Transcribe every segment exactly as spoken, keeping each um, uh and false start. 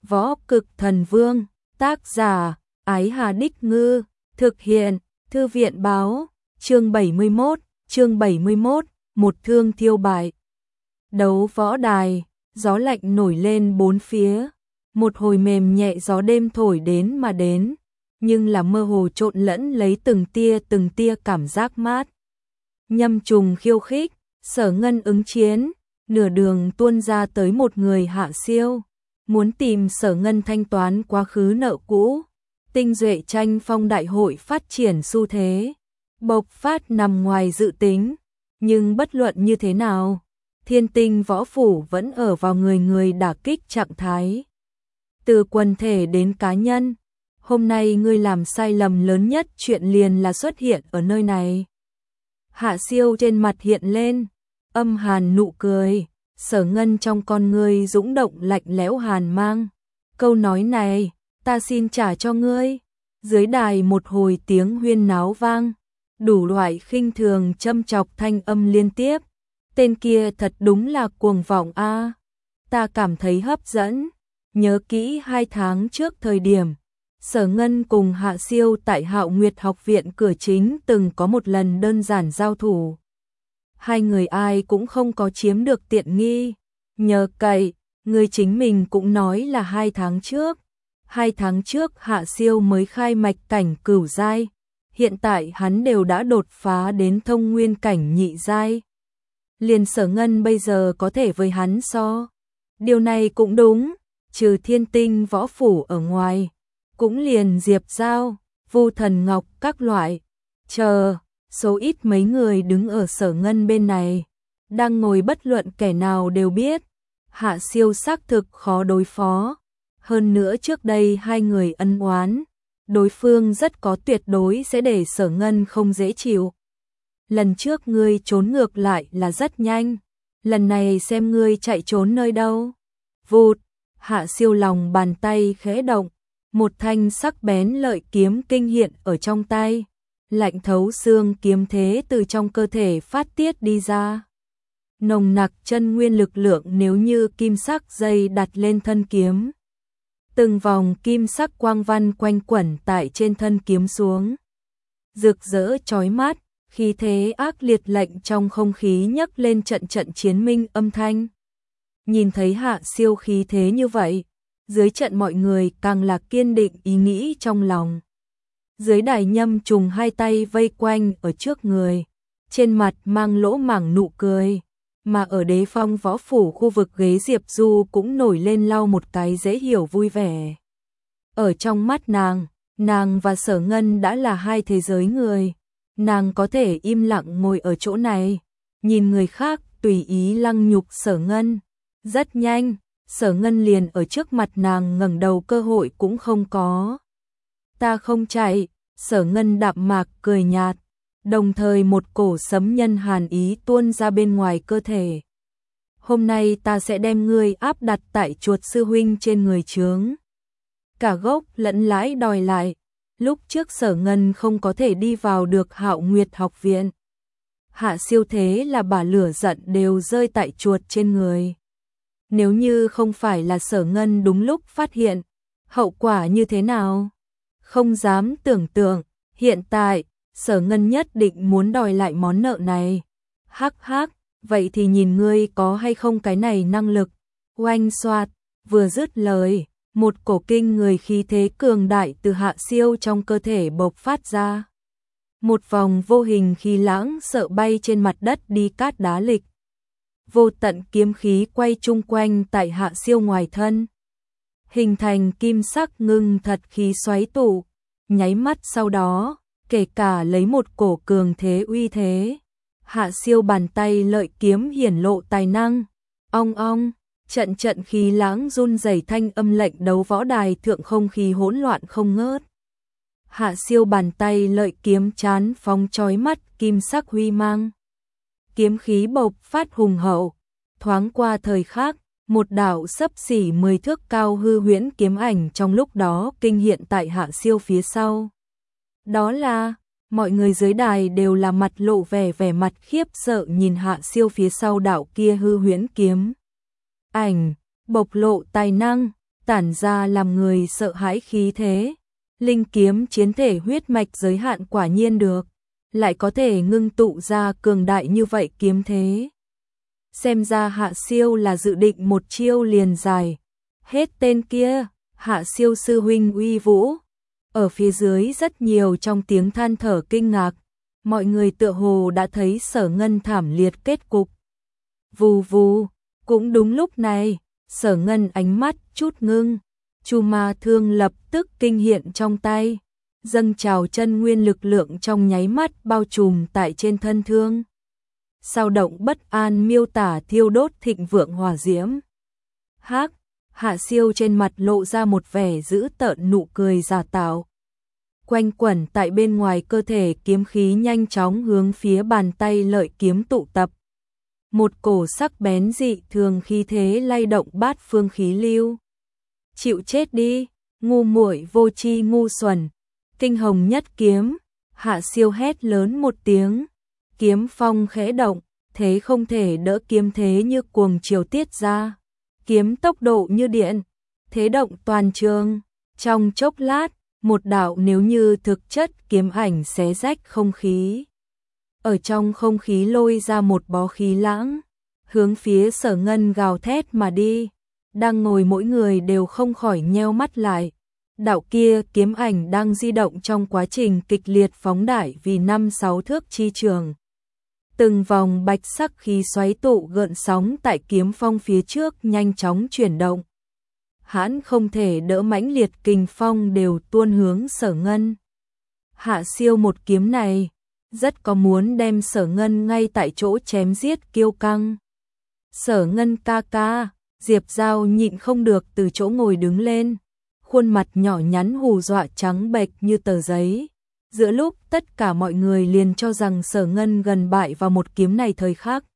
Võ Cực Thần Vương, tác giả, Ái Hà Đích Ngư, thực hiện, Thư viện báo, chương bảy mươi mốt, chương bảy mươi mốt, một thương thiêu bại. Đấu võ đài, gió lạnh nổi lên bốn phía, một hồi mềm nhẹ gió đêm thổi đến mà đến, nhưng là mơ hồ trộn lẫn lấy từng tia từng tia cảm giác mát. Nhâm trùng khiêu khích, Sở Ngân ứng chiến, nửa đường tuôn ra tới một người Hạ Siêu, muốn tìm Sở Ngân thanh toán quá khứ nợ cũ. Tinh Duệ tranh phong đại hội phát triển xu thế, bộc phát nằm ngoài dự tính, nhưng bất luận như thế nào, Thiên Tinh võ phủ vẫn ở vào người người đả kích trạng thái. Từ quần thể đến cá nhân, hôm nay ngươi làm sai lầm lớn nhất chuyện liền là xuất hiện ở nơi này. Hạ Siêu trên mặt hiện lên, âm hàn nụ cười, Sở Ngân trong con ngươi dũng động lạnh lẽo hàn mang. Câu nói này, ta xin trả cho ngươi. Dưới đài một hồi tiếng huyên náo vang, đủ loại khinh thường châm chọc thanh âm liên tiếp. Tên kia thật đúng là cuồng vọng a. Ta cảm thấy hấp dẫn. Nhớ kỹ hai tháng trước thời điểm, Sở Ngân cùng Hạ Siêu tại Hạo Nguyệt học viện cửa chính từng có một lần đơn giản giao thủ. Hai người ai cũng không có chiếm được tiện nghi. Nhờ cậy, người chính mình cũng nói là hai tháng trước. Hai tháng trước Hạ Siêu mới khai mạch cảnh cửu giai, hiện tại hắn đều đã đột phá đến thông nguyên cảnh nhị giai. Liền Sở Ngân bây giờ có thể với hắn so. Điều này cũng đúng, trừ Thiên Tinh võ phủ ở ngoài, cũng liền Diệp Giao, Vu Thần Ngọc các loại. Chờ, số ít mấy người đứng ở Sở Ngân bên này, đang ngồi bất luận kẻ nào đều biết, Hạ Siêu xác thực khó đối phó. Hơn nữa trước đây hai người ân oán, đối phương rất có tuyệt đối sẽ để Sở Ngân không dễ chịu. Lần trước ngươi trốn ngược lại là rất nhanh, lần này xem ngươi chạy trốn nơi đâu. Vụt, Hạ Siêu lòng bàn tay khẽ động, một thanh sắc bén lợi kiếm kinh hiện ở trong tay, lạnh thấu xương kiếm thế từ trong cơ thể phát tiết đi ra. Nồng nặc chân nguyên lực lượng nếu như kim sắc dây đặt lên thân kiếm. Từng vòng kim sắc quang văn quanh quẩn tại trên thân kiếm xuống. Rực rỡ chói mắt, khí thế ác liệt lệnh trong không khí nhấc lên trận trận chiến minh âm thanh. Nhìn thấy Hạ Siêu khí thế như vậy, dưới trận mọi người càng là kiên định ý nghĩ trong lòng. Dưới đài Nhâm trùng hai tay vây quanh ở trước người, trên mặt mang lỗ mảng nụ cười. Mà ở Đế Phong võ phủ khu vực ghế Diệp Du cũng nổi lên lau một cái dễ hiểu vui vẻ. Ở trong mắt nàng, nàng và Sở Ngân đã là hai thế giới người. Nàng có thể im lặng ngồi ở chỗ này, nhìn người khác tùy ý lăng nhục Sở Ngân. Rất nhanh, Sở Ngân liền ở trước mặt nàng ngẩng đầu cơ hội cũng không có. Ta không chạy, Sở Ngân đạm mạc cười nhạt. Đồng thời một cổ sấm nhân hàn ý tuôn ra bên ngoài cơ thể. Hôm nay ta sẽ đem ngươi áp đặt tại chuột sư huynh trên người chướng. Cả gốc lẫn lãi đòi lại. Lúc trước Sở Ngân không có thể đi vào được Hạo Nguyệt học viện. Hạ Siêu thế là bà lửa giận đều rơi tại chuột trên người. Nếu như không phải là Sở Ngân đúng lúc phát hiện, hậu quả như thế nào? Không dám tưởng tượng, hiện tại Sở Ngân nhất định muốn đòi lại món nợ này. Hắc hắc, vậy thì nhìn ngươi có hay không cái này năng lực. Oanh xoạt, vừa dứt lời, một cổ kinh người khí thế cường đại từ Hạ Siêu trong cơ thể bộc phát ra. Một vòng vô hình khí lãng sợ bay trên mặt đất đi cát đá lịch. Vô tận kiếm khí quay chung quanh tại Hạ Siêu ngoài thân. Hình thành kim sắc ngưng thật khí xoáy tụ, nháy mắt sau đó, kể cả lấy một cổ cường thế uy thế. Hạ Siêu bàn tay lợi kiếm hiển lộ tài năng. Ong ong, trận trận khí lãng run rẩy thanh âm lệnh đấu võ đài thượng không khí hỗn loạn không ngớt. Hạ Siêu bàn tay lợi kiếm chán phóng chói mắt kim sắc huy mang. Kiếm khí bộc phát hùng hậu, thoáng qua thời khắc, một đạo xấp xỉ mười thước cao hư huyễn kiếm ảnh trong lúc đó kinh hiện tại Hạ Siêu phía sau. Đó là, mọi người dưới đài đều là mặt lộ vẻ vẻ mặt khiếp sợ nhìn Hạ Siêu phía sau đạo kia hư huyễn kiếm ảnh, bộc lộ tài năng, tản ra làm người sợ hãi khí thế. Linh kiếm chiến thể huyết mạch giới hạn quả nhiên được, lại có thể ngưng tụ ra cường đại như vậy kiếm thế. Xem ra Hạ Siêu là dự định một chiêu liền giải hết tên kia. Hạ Siêu sư huynh uy vũ. Ở phía dưới rất nhiều trong tiếng than thở kinh ngạc, mọi người tựa hồ đã thấy Sở Ngân thảm liệt kết cục. Vù vù, cũng đúng lúc này, Sở Ngân ánh mắt chút ngưng, Chu Ma Thương lập tức kinh hiện trong tay, dâng trào chân nguyên lực lượng trong nháy mắt bao trùm tại trên thân thương. Sao động bất an miêu tả thiêu đốt thịnh vượng hỏa diễm. Hắc, Hạ Siêu trên mặt lộ ra một vẻ dữ tợn nụ cười giả tạo. Quanh quẩn tại bên ngoài cơ thể kiếm khí nhanh chóng hướng phía bàn tay lợi kiếm tụ tập. Một cổ sắc bén dị thường khí thế lay động bát phương khí lưu. Chịu chết đi, ngu muội vô tri ngu xuẩn. Kinh hồng nhất kiếm, Hạ Siêu hét lớn một tiếng. Kiếm phong khẽ động, thế không thể đỡ kiếm thế như cuồng chiều tiết ra. Kiếm tốc độ như điện, thế động toàn trường. Trong chốc lát, một đạo nếu như thực chất kiếm ảnh xé rách không khí. Ở trong không khí lôi ra một bó khí lãng, hướng phía Sở Ngân gào thét mà đi. Đang ngồi mỗi người đều không khỏi nheo mắt lại. Đạo kia kiếm ảnh đang di động trong quá trình kịch liệt phóng đại vì năm sáu thước chi trường. Từng vòng bạch sắc khí xoáy tụ gợn sóng tại kiếm phong phía trước nhanh chóng chuyển động. Hãn không thể đỡ mãnh liệt kình phong đều tuôn hướng Sở Ngân. Hạ Siêu một kiếm này, rất có muốn đem Sở Ngân ngay tại chỗ chém giết kiêu căng. Sở Ngân ca ca, Diệp Giao nhịn không được từ chỗ ngồi đứng lên, khuôn mặt nhỏ nhắn hù dọa trắng bệch như tờ giấy. Giữa lúc tất cả mọi người liền cho rằng Sở Ngân gần bại vào một kiếm này thời khắc.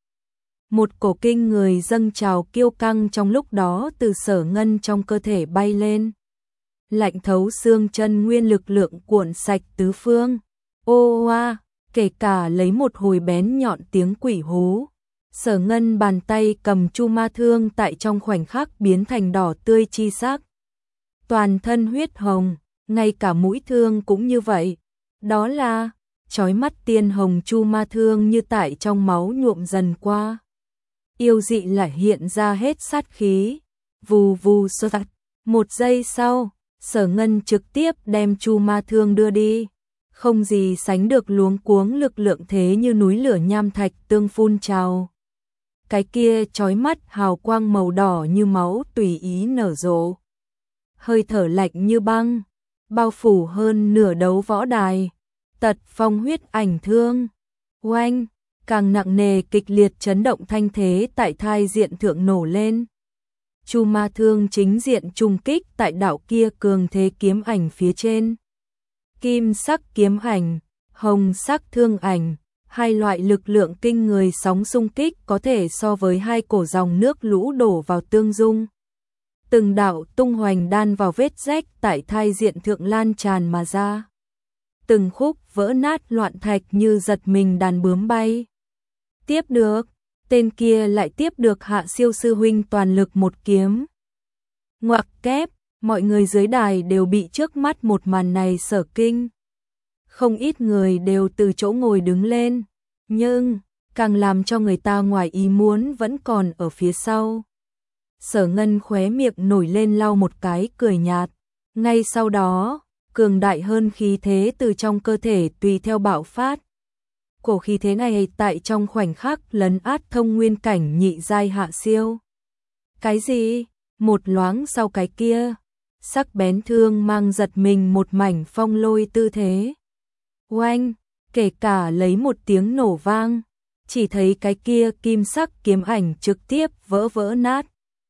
Một cổ kinh người dâng trào kiêu căng trong lúc đó từ Sở Ngân trong cơ thể bay lên. Lạnh thấu xương chân nguyên lực lượng cuộn sạch tứ phương. Ô oa, kể cả lấy một hồi bén nhọn tiếng quỷ hú. Sở Ngân bàn tay cầm Chu Ma Thương tại trong khoảnh khắc biến thành đỏ tươi chi sắc. Toàn thân huyết hồng, ngay cả mũi thương cũng như vậy. Đó là chói mắt tiên hồng Chu Ma Thương như tại trong máu nhuộm dần qua. Yêu dị lại hiện ra hết sát khí. Vù vù sơ tạch. Một giây sau, Sở Ngân trực tiếp đem Chu Ma Thương đưa đi. Không gì sánh được luống cuống lực lượng thế như núi lửa nham thạch tương phun trào. Cái kia chói mắt hào quang màu đỏ như máu tùy ý nở rộ. Hơi thở lạnh như băng, bao phủ hơn nửa đấu võ đài. Tật phong huyết ảnh thương. Oanh, càng nặng nề kịch liệt chấn động thanh thế tại thai diện thượng nổ lên. Chu Ma Thương chính diện trùng kích tại đạo kia cường thế kiếm ảnh phía trên. Kim sắc kiếm ảnh, hồng sắc thương ảnh, hai loại lực lượng kinh người sóng xung kích có thể so với hai cổ dòng nước lũ đổ vào tương dung. Từng đạo tung hoành đan vào vết rách tại thai diện thượng lan tràn mà ra. Từng khúc vỡ nát loạn thạch như giật mình đàn bướm bay. Tiếp được, tên kia lại tiếp được Hạ Siêu sư huynh toàn lực một kiếm. Ngoặc kép, mọi người dưới đài đều bị trước mắt một màn này sở kinh. Không ít người đều từ chỗ ngồi đứng lên, nhưng càng làm cho người ta ngoài ý muốn vẫn còn ở phía sau. Sở Ngân khóe miệng nổi lên lau một cái cười nhạt, ngay sau đó, cường đại hơn khí thế từ trong cơ thể tùy theo bạo phát. Cổ khí thế này tại trong khoảnh khắc lấn át thông nguyên cảnh nhị giai Hạ Siêu. Cái gì? Một loáng sau cái kia, sắc bén thương mang giật mình một mảnh phong lôi tư thế. Oanh, kể cả lấy một tiếng nổ vang, chỉ thấy cái kia kim sắc kiếm ảnh trực tiếp vỡ vỡ nát.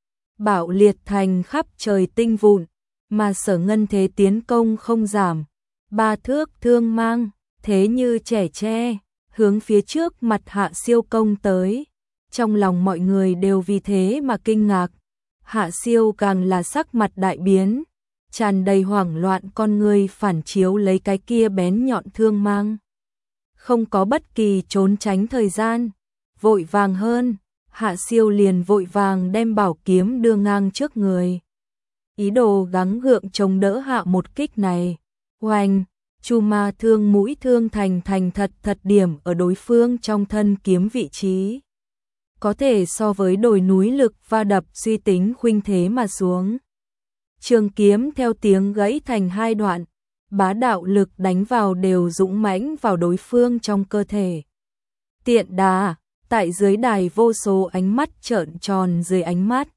Bạo liệt thành khắp trời tinh vụn, mà Sở Ngân thế tiến công không giảm. Ba thước thương mang, thế như trẻ tre, hướng phía trước mặt Hạ Siêu công tới. Trong lòng mọi người đều vì thế mà kinh ngạc. Hạ Siêu càng là sắc mặt đại biến, tràn đầy hoảng loạn con người phản chiếu lấy cái kia bén nhọn thương mang. Không có bất kỳ trốn tránh thời gian, vội vàng hơn, Hạ Siêu liền vội vàng đem bảo kiếm đưa ngang trước người. ý đồ gắng gượng chống đỡ hạ một kích này. Oanh, Chu Ma Thương mũi thương thành thành thật thật điểm ở đối phương trong thân kiếm vị trí. Có thể so với đồi núi lực va đập suy tính khuynh thế mà xuống. Trường kiếm theo tiếng gãy thành hai đoạn, bá đạo lực đánh vào đều dũng mãnh vào đối phương trong cơ thể. Tiện đà, tại dưới đài vô số ánh mắt trợn tròn dưới ánh mắt.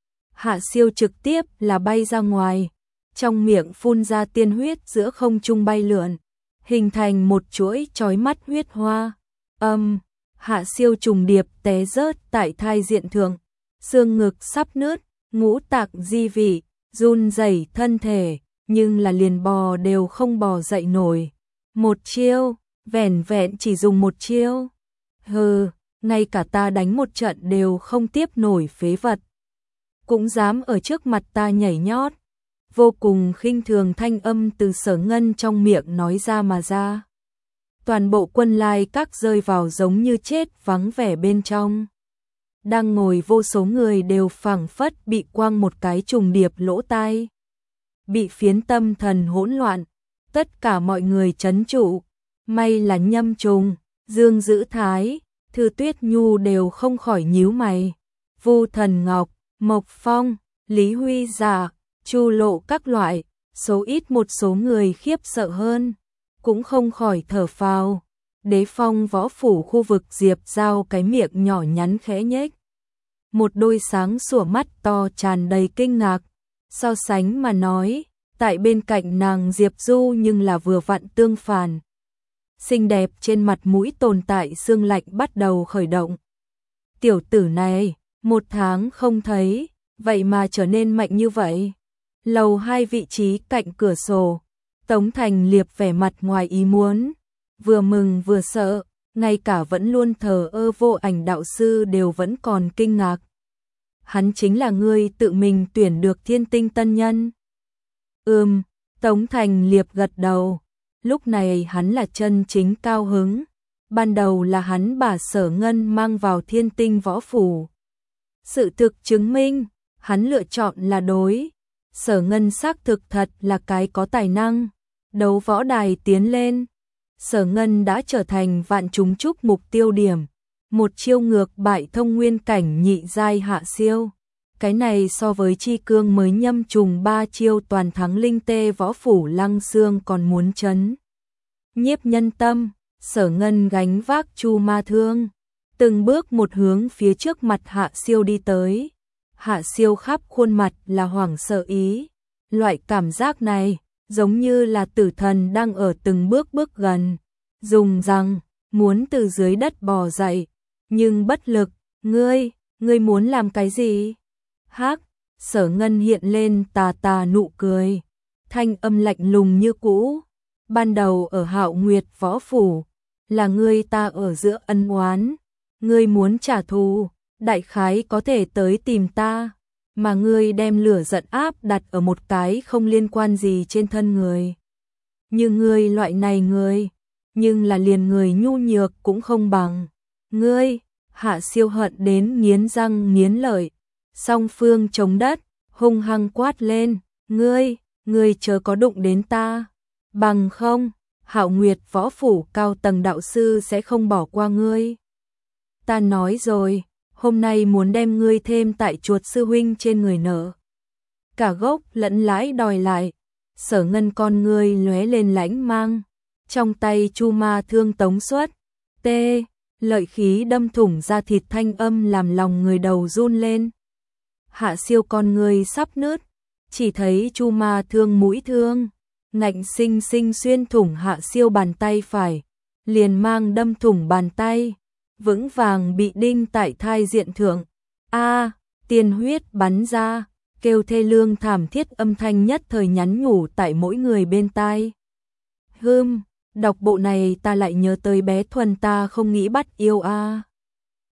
Hạ Siêu trực tiếp là bay ra ngoài, trong miệng phun ra tiên huyết giữa không trung bay lượn, hình thành một chuỗi chói mắt huyết hoa. Âm, um, Hạ Siêu trùng điệp té rớt tại thai diện thượng, xương ngực sắp nứt, ngũ tạng di vị, run rẩy thân thể, nhưng là liền bò đều không bò dậy nổi. Một chiêu, vẻn vẹn chỉ dùng một chiêu. Hừ, ngay cả ta đánh một trận đều không tiếp nổi phế vật. Cũng dám ở trước mặt ta nhảy nhót. Vô cùng khinh thường thanh âm từ Sở Ngân trong miệng nói ra mà ra. Toàn bộ quân lai các rơi vào giống như chết vắng vẻ bên trong. Đang ngồi vô số người đều phảng phất bị quăng một cái trùng điệp lỗ tai. Bị phiến tâm thần hỗn loạn, tất cả mọi người trấn trụ. May là Nhâm Trùng, Dương Dữ Thái, Thư Tuyết Nhu đều không khỏi nhíu mày. Vu Thần Ngọc, Mộc Phong, Lý Huy Giả, Chu Lộ các loại, số ít một số người khiếp sợ hơn, cũng không khỏi thở phào. Đế Phong võ phủ khu vực Diệp Giao cái miệng nhỏ nhắn khẽ nhếch. Một đôi sáng sủa mắt to tràn đầy kinh ngạc, so sánh mà nói, tại bên cạnh nàng Diệp Du nhưng là vừa vặn tương phản. Xinh đẹp trên mặt mũi tồn tại xương lạnh bắt đầu khởi động. Tiểu tử này, một tháng không thấy, vậy mà trở nên mạnh như vậy. Lầu hai vị trí cạnh cửa sổ, Tống Thành Liệp vẻ mặt ngoài ý muốn, vừa mừng vừa sợ, ngay cả vẫn luôn thờ ơ vô ảnh đạo sư đều vẫn còn kinh ngạc. Hắn chính là người tự mình tuyển được Thiên Tinh tân nhân. Ừm, Tống Thành Liệp gật đầu, lúc này hắn là chân chính cao hứng. Ban đầu là hắn bà Sở Ngân mang vào Thiên Tinh võ phủ. Sự thực chứng minh, hắn lựa chọn là đối. Sở Ngân xác thực thật là cái có tài năng. Đấu võ đài tiến lên, Sở Ngân đã trở thành vạn chúng chúc mục tiêu điểm. Một chiêu ngược bại thông nguyên cảnh nhị giai Hạ Siêu. Cái này so với Chi Cương mới Nhâm Trùng ba chiêu toàn thắng linh tê võ phủ Lăng Xương còn muốn chấn nhiếp nhân tâm. Sở Ngân gánh vác Chu Ma Thương, từng bước một hướng phía trước mặt Hạ Siêu đi tới. Hạ Siêu khắp khuôn mặt là hoảng sợ ý. Loại cảm giác này giống như là tử thần đang ở từng bước bước gần, dùng rằng muốn từ dưới đất bò dậy, nhưng bất lực. Ngươi, ngươi muốn làm cái gì? Hắc, Sở Ngân hiện lên tà tà nụ cười, thanh âm lạnh lùng như cũ. Ban đầu ở Hạo Nguyệt võ phủ, là ngươi ta ở giữa ân oán, ngươi muốn trả thù, đại khái có thể tới tìm ta, mà ngươi đem lửa giận áp đặt ở một cái không liên quan gì trên thân người. Như ngươi loại này người, nhưng là liền người nhu nhược cũng không bằng. Ngươi, Hạ Siêu hận đến nghiến răng nghiến lợi, song phương chống đất, hung hăng quát lên, ngươi, ngươi chớ có đụng đến ta, bằng không, Hạo Nguyệt võ phủ cao tầng đạo sư sẽ không bỏ qua ngươi. Ta nói rồi, hôm nay muốn đem ngươi thêm tại chuột sư huynh trên người nợ. Cả gốc lẫn lãi đòi lại. Sở Ngân con ngươi lóe lên lãnh mang, trong tay Chu Ma Thương tống xuất, tê, lợi khí đâm thủng ra thịt thanh âm làm lòng người đầu run lên. Hạ Siêu con ngươi sắp nứt, chỉ thấy Chu Ma Thương mũi thương ngạnh sinh sinh xuyên thủng Hạ Siêu bàn tay phải, liền mang đâm thủng bàn tay, vững vàng bị đinh tại thai diện thượng. A, tiên huyết bắn ra, kêu thê lương thảm thiết âm thanh nhất thời nhắn nhủ tại mỗi người bên tai. Hừm, đọc bộ này ta lại nhớ tới bé Thuần ta không nghĩ bắt yêu a.